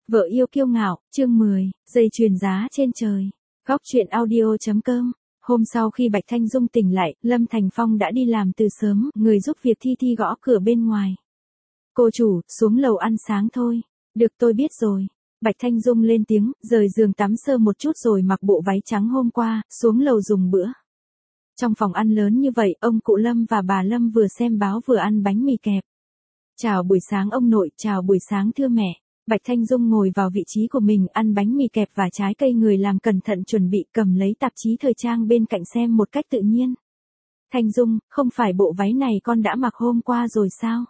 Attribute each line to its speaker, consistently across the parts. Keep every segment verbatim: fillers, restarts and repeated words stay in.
Speaker 1: Vợ yêu kiêu ngạo, chương mười, dây chuyền giá trên trời. Góc truyện audio.com. Hôm sau khi Bạch Thanh Dung tỉnh lại, Lâm Thành Phong đã đi làm từ sớm, người giúp việc Thi Thi gõ cửa bên ngoài. Cô chủ, xuống lầu ăn sáng thôi. Được, tôi biết rồi. Bạch Thanh Dung lên tiếng, rời giường tắm sơ một chút rồi mặc bộ váy trắng hôm qua, xuống lầu dùng bữa. Trong phòng ăn lớn như vậy, ông cụ Lâm và bà Lâm vừa xem báo vừa ăn bánh mì kẹp. Chào buổi sáng ông nội, chào buổi sáng thưa mẹ. Bạch Thanh Dung ngồi vào vị trí của mình, ăn bánh mì kẹp và trái cây người làm cẩn thận chuẩn bị, cầm lấy tạp chí thời trang bên cạnh xem một cách tự nhiên. Thanh Dung, không phải bộ váy này con đã mặc hôm qua rồi sao?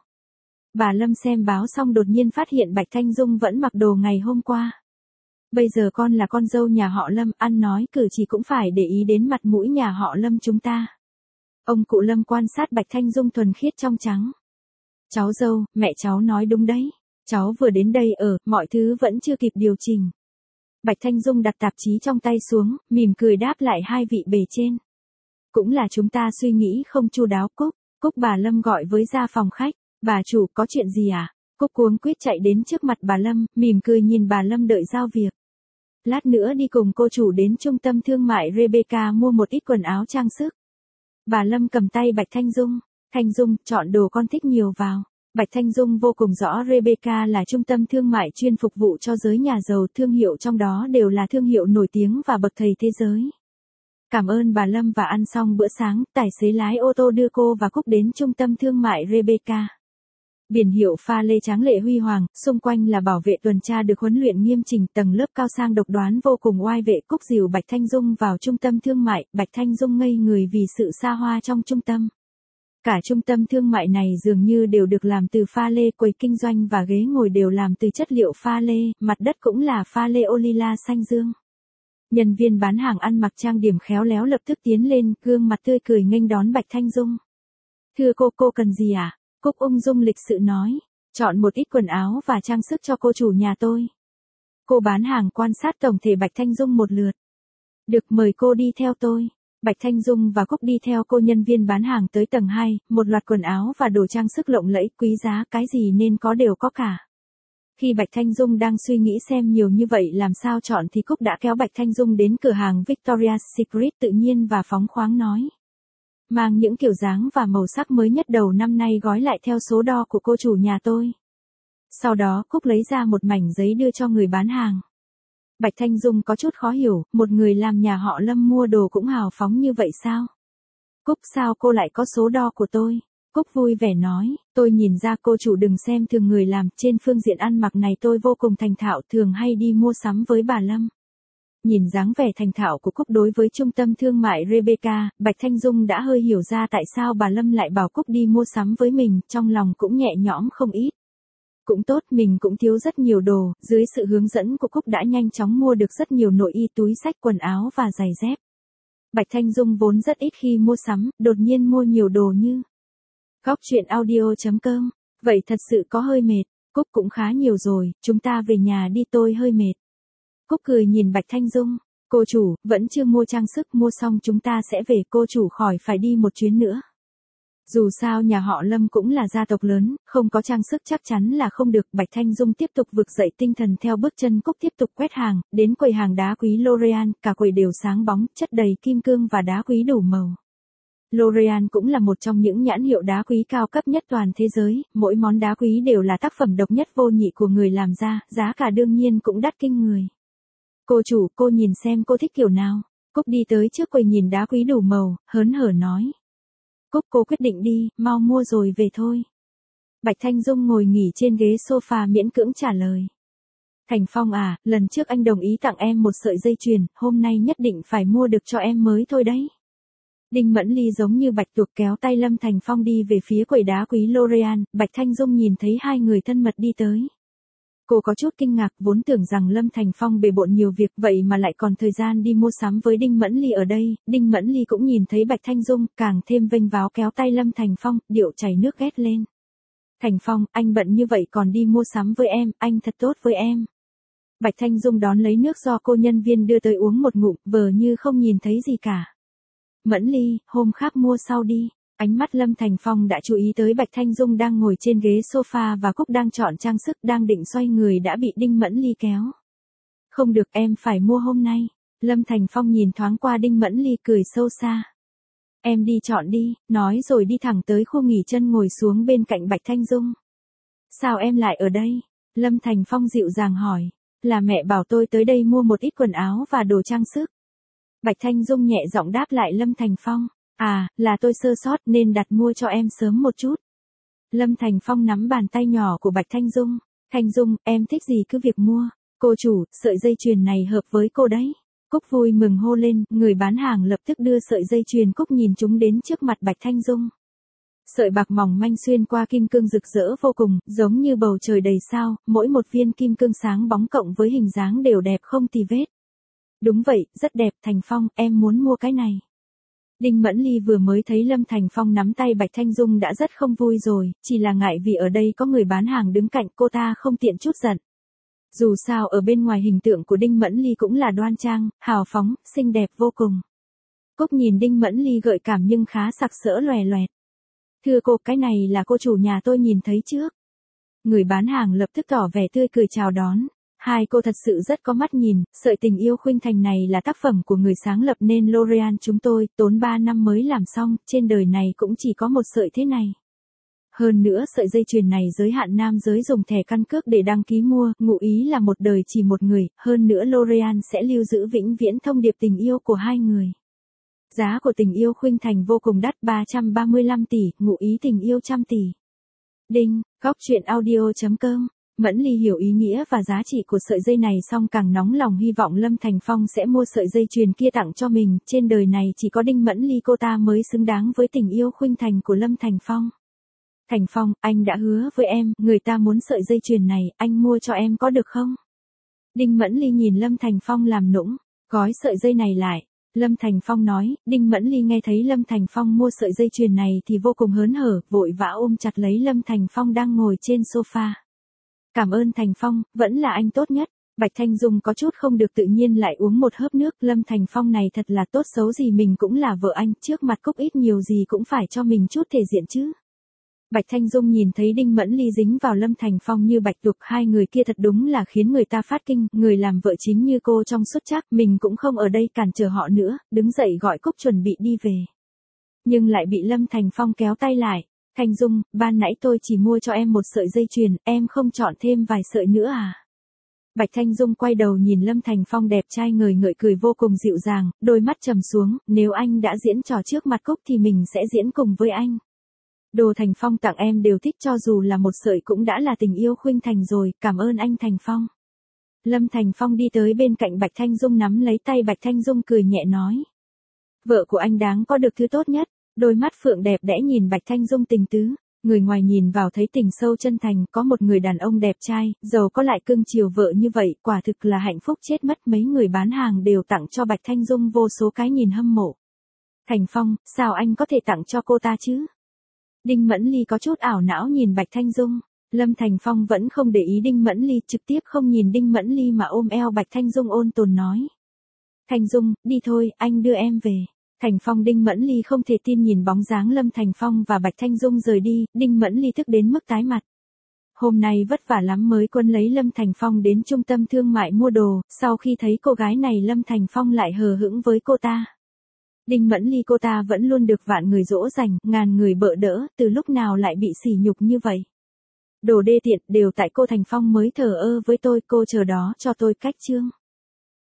Speaker 1: Bà Lâm xem báo xong đột nhiên phát hiện Bạch Thanh Dung vẫn mặc đồ ngày hôm qua. Bây giờ con là con dâu nhà họ Lâm, ăn nói cử chỉ cũng phải để ý đến mặt mũi nhà họ Lâm chúng ta. Ông cụ Lâm quan sát Bạch Thanh Dung thuần khiết trong trắng. Cháu dâu, mẹ cháu nói đúng đấy. Cháu vừa đến đây ở, mọi thứ vẫn chưa kịp điều chỉnh. Bạch Thanh Dung đặt tạp chí trong tay xuống, mỉm cười đáp lại hai vị bề trên. Cũng là chúng ta suy nghĩ không chu đáo. Cúc, Cúc bà Lâm gọi với ra phòng khách. Bà chủ, có chuyện gì à? Cúc cuống quýt chạy đến trước mặt bà Lâm, mỉm cười nhìn bà Lâm đợi giao việc. Lát nữa đi cùng cô chủ đến trung tâm thương mại Rebecca mua một ít quần áo trang sức. Bà Lâm cầm tay Bạch Thanh Dung. Thanh Dung, chọn đồ con thích nhiều vào. Bạch Thanh Dung vô cùng rõ Rebecca là trung tâm thương mại chuyên phục vụ cho giới nhà giàu, thương hiệu trong đó đều là thương hiệu nổi tiếng và bậc thầy thế giới. Cảm ơn bà Lâm và ăn xong bữa sáng, tài xế lái ô tô đưa cô và Cúc đến trung tâm thương mại Rebecca. Biển hiệu pha lê tráng lệ huy hoàng, xung quanh là bảo vệ tuần tra được huấn luyện nghiêm chỉnh, tầng lớp cao sang độc đoán vô cùng oai vệ. Cúc dìu Bạch Thanh Dung vào trung tâm thương mại, Bạch Thanh Dung ngây người vì sự xa hoa trong trung tâm. Cả trung tâm thương mại này dường như đều được làm từ pha lê, quầy kinh doanh và ghế ngồi đều làm từ chất liệu pha lê, mặt đất cũng là pha lê ô lila xanh dương. Nhân viên bán hàng ăn mặc trang điểm khéo léo lập tức tiến lên, gương mặt tươi cười nghênh đón Bạch Thanh Dung. Thưa cô, cô cần gì à? Cúc ung dung lịch sự nói, chọn một ít quần áo và trang sức cho cô chủ nhà tôi. Cô bán hàng quan sát tổng thể Bạch Thanh Dung một lượt. Được, mời cô đi theo tôi. Bạch Thanh Dung và Cúc đi theo cô nhân viên bán hàng tới tầng hai, một loạt quần áo và đồ trang sức lộng lẫy, quý giá, cái gì nên có đều có cả. Khi Bạch Thanh Dung đang suy nghĩ xem nhiều như vậy làm sao chọn thì Cúc đã kéo Bạch Thanh Dung đến cửa hàng Victoria's Secret tự nhiên và phóng khoáng nói. Mang những kiểu dáng và màu sắc mới nhất đầu năm nay gói lại theo số đo của cô chủ nhà tôi. Sau đó Cúc lấy ra một mảnh giấy đưa cho người bán hàng. Bạch Thanh Dung có chút khó hiểu, một người làm nhà họ Lâm mua đồ cũng hào phóng như vậy sao? Cúc, sao cô lại có số đo của tôi? Cúc vui vẻ nói, tôi nhìn ra cô chủ đừng xem thường người làm, trên phương diện ăn mặc này tôi vô cùng thành thạo, thường hay đi mua sắm với bà Lâm. Nhìn dáng vẻ thành thạo của Cúc đối với trung tâm thương mại Rebecca, Bạch Thanh Dung đã hơi hiểu ra tại sao bà Lâm lại bảo Cúc đi mua sắm với mình, trong lòng cũng nhẹ nhõm không ít. Cũng tốt, mình cũng thiếu rất nhiều đồ, dưới sự hướng dẫn của Cúc đã nhanh chóng mua được rất nhiều nội y, túi xách, quần áo và giày dép. Bạch Thanh Dung vốn rất ít khi mua sắm, đột nhiên mua nhiều đồ như. Góc truyện audio.com. Vậy thật sự có hơi mệt. Cúc cũng khá nhiều rồi, chúng ta về nhà đi, tôi hơi mệt. Cúc cười nhìn Bạch Thanh Dung. Cô chủ, vẫn chưa mua trang sức, mua xong chúng ta sẽ về, cô chủ khỏi phải đi một chuyến nữa. Dù sao nhà họ Lâm cũng là gia tộc lớn, không có trang sức chắc chắn là không được. Bạch Thanh Dung tiếp tục vực dậy tinh thần theo bước chân Cúc tiếp tục quét hàng, đến quầy hàng đá quý L'Oreal, cả quầy đều sáng bóng, chất đầy kim cương và đá quý đủ màu. L'Oreal cũng là một trong những nhãn hiệu đá quý cao cấp nhất toàn thế giới, mỗi món đá quý đều là tác phẩm độc nhất vô nhị của người làm ra, giá cả đương nhiên cũng đắt kinh người. Cô chủ, cô nhìn xem cô thích kiểu nào. Cúc đi tới trước quầy nhìn đá quý đủ màu, hớn hở nói. Cúc, cô quyết định đi, mau mua rồi về thôi. Bạch Thanh Dung ngồi nghỉ trên ghế sofa miễn cưỡng trả lời. Thành Phong à, lần trước anh đồng ý tặng em một sợi dây chuyền, hôm nay nhất định phải mua được cho em mới thôi đấy. Đinh Mẫn Ly giống như bạch tuộc kéo tay Lâm Thành Phong đi về phía quầy đá quý L'Oreal, Bạch Thanh Dung nhìn thấy hai người thân mật đi tới. Cô có chút kinh ngạc, vốn tưởng rằng Lâm Thành Phong bề bộn nhiều việc vậy mà lại còn thời gian đi mua sắm với Đinh Mẫn Ly ở đây. Đinh Mẫn Ly cũng nhìn thấy Bạch Thanh Dung, càng thêm vênh váo kéo tay Lâm Thành Phong, điệu chảy nước ghét lên. Thành Phong, anh bận như vậy còn đi mua sắm với em, anh thật tốt với em. Bạch Thanh Dung đón lấy nước do cô nhân viên đưa tới uống một ngụm, vờ như không nhìn thấy gì cả. Mẫn Ly, hôm khác mua sau đi. Ánh mắt Lâm Thành Phong đã chú ý tới Bạch Thanh Dung đang ngồi trên ghế sofa và Cúc đang chọn trang sức đang định xoay người đã bị Đinh Mẫn Ly kéo. Không được, em phải mua hôm nay. Lâm Thành Phong nhìn thoáng qua Đinh Mẫn Ly cười sâu xa. Em đi chọn đi, nói rồi đi thẳng tới khu nghỉ chân ngồi xuống bên cạnh Bạch Thanh Dung. Sao em lại ở đây? Lâm Thành Phong dịu dàng hỏi. Là mẹ bảo tôi tới đây mua một ít quần áo và đồ trang sức. Bạch Thanh Dung nhẹ giọng đáp lại Lâm Thành Phong. À, là tôi sơ sót nên đặt mua cho em sớm một chút. Lâm Thành Phong nắm bàn tay nhỏ của Bạch Thanh Dung. Thanh Dung, em thích gì cứ việc mua. Cô chủ, sợi dây chuyền này hợp với cô đấy. Cúc vui mừng hô lên, người bán hàng lập tức đưa sợi dây chuyền Cúc nhìn chúng đến trước mặt Bạch Thanh Dung. Sợi bạc mỏng manh xuyên qua kim cương rực rỡ vô cùng, giống như bầu trời đầy sao, mỗi một viên kim cương sáng bóng cộng với hình dáng đều đẹp không tì vết. Đúng vậy, rất đẹp, Thành Phong, em muốn mua cái này. Đinh Mẫn Ly vừa mới thấy Lâm Thành Phong nắm tay Bạch Thanh Dung đã rất không vui rồi, chỉ là ngại vì ở đây có người bán hàng đứng cạnh cô ta không tiện chút giận. Dù sao ở bên ngoài hình tượng của Đinh Mẫn Ly cũng là đoan trang, hào phóng, xinh đẹp vô cùng. Cúc nhìn Đinh Mẫn Ly gợi cảm nhưng khá sặc sỡ loè loẹt. Thưa cô, cái này là cô chủ nhà tôi nhìn thấy trước. Người bán hàng lập tức tỏ vẻ tươi cười chào đón. Hai cô thật sự rất có mắt nhìn, sợi tình yêu khuynh thành này là tác phẩm của người sáng lập nên L'Oreal chúng tôi, tốn ba năm mới làm xong, trên đời này cũng chỉ có một sợi thế này. Hơn nữa sợi dây chuyền này giới hạn nam giới dùng thẻ căn cước để đăng ký mua, ngụ ý là một đời chỉ một người, hơn nữa L'Oreal sẽ lưu giữ vĩnh viễn thông điệp tình yêu của hai người. Giá của tình yêu khuynh thành vô cùng đắt ba trăm ba mươi lăm tỷ, ngụ ý tình yêu trăm tỷ. Đinh, góc truyện audio chấm com. Mẫn Ly hiểu ý nghĩa và giá trị của sợi dây này xong càng nóng lòng hy vọng Lâm Thành Phong sẽ mua sợi dây chuyền kia tặng cho mình, trên đời này chỉ có Đinh Mẫn Ly cô ta mới xứng đáng với tình yêu khuynh thành của Lâm Thành Phong. Thành Phong, anh đã hứa với em, người ta muốn sợi dây chuyền này, anh mua cho em có được không? Đinh Mẫn Ly nhìn Lâm Thành Phong làm nũng, gói sợi dây này lại. Lâm Thành Phong nói, Đinh Mẫn Ly nghe thấy Lâm Thành Phong mua sợi dây chuyền này thì vô cùng hớn hở, vội vã ôm chặt lấy Lâm Thành Phong đang ngồi trên sofa. Cảm ơn Thành Phong, vẫn là anh tốt nhất. Bạch Thanh Dung có chút không được tự nhiên lại uống một hớp nước. Lâm Thành Phong này thật là tốt xấu gì mình cũng là vợ anh, trước mặt Cúc ít nhiều gì cũng phải cho mình chút thể diện chứ. Bạch Thanh Dung nhìn thấy Đinh Mẫn Ly dính vào Lâm Thành Phong như bạch tuộc, hai người kia thật đúng là khiến người ta phát kinh, người làm vợ chính như cô trong xuất trác, mình cũng không ở đây cản trở họ nữa, đứng dậy gọi Cúc chuẩn bị đi về. Nhưng lại bị Lâm Thành Phong kéo tay lại. Thanh Dung, ban nãy tôi chỉ mua cho em một sợi dây chuyền, em không chọn thêm vài sợi nữa à? Bạch Thanh Dung quay đầu nhìn Lâm Thành Phong đẹp trai ngời ngợi cười vô cùng dịu dàng, đôi mắt trầm xuống, nếu anh đã diễn trò trước mặt Cúc thì mình sẽ diễn cùng với anh. Đồ Thành Phong tặng em đều thích, cho dù là một sợi cũng đã là tình yêu khuynh thành rồi, cảm ơn anh Thành Phong. Lâm Thành Phong đi tới bên cạnh Bạch Thanh Dung nắm lấy tay Bạch Thanh Dung cười nhẹ nói. Vợ của anh đáng có được thứ tốt nhất. Đôi mắt phượng đẹp đẽ nhìn Bạch Thanh Dung tình tứ, người ngoài nhìn vào thấy tình sâu chân thành, có một người đàn ông đẹp trai, giàu có lại cưng chiều vợ như vậy, quả thực là hạnh phúc chết mất. Mấy người bán hàng đều tặng cho Bạch Thanh Dung vô số cái nhìn hâm mộ. Thành Phong, sao anh có thể tặng cho cô ta chứ? Đinh Mẫn Ly có chút ảo não nhìn Bạch Thanh Dung. Lâm Thành Phong vẫn không để ý Đinh Mẫn Ly, trực tiếp không nhìn Đinh Mẫn Ly mà ôm eo Bạch Thanh Dung ôn tồn nói. Thanh Dung, đi thôi, anh đưa em về. Thành Phong Đinh Mẫn Ly không thể tin nhìn bóng dáng Lâm Thành Phong và Bạch Thanh Dung rời đi, Đinh Mẫn Ly tức đến mức tái mặt. Hôm nay vất vả lắm mới quân lấy Lâm Thành Phong đến trung tâm thương mại mua đồ, sau khi thấy cô gái này Lâm Thành Phong lại hờ hững với cô ta. Đinh Mẫn Ly cô ta vẫn luôn được vạn người dỗ dành, ngàn người bợ đỡ, từ lúc nào lại bị sỉ nhục như vậy. Đồ đê tiện, đều tại cô Thành Phong mới thờ ơ với tôi, cô chờ đó cho tôi cách chương.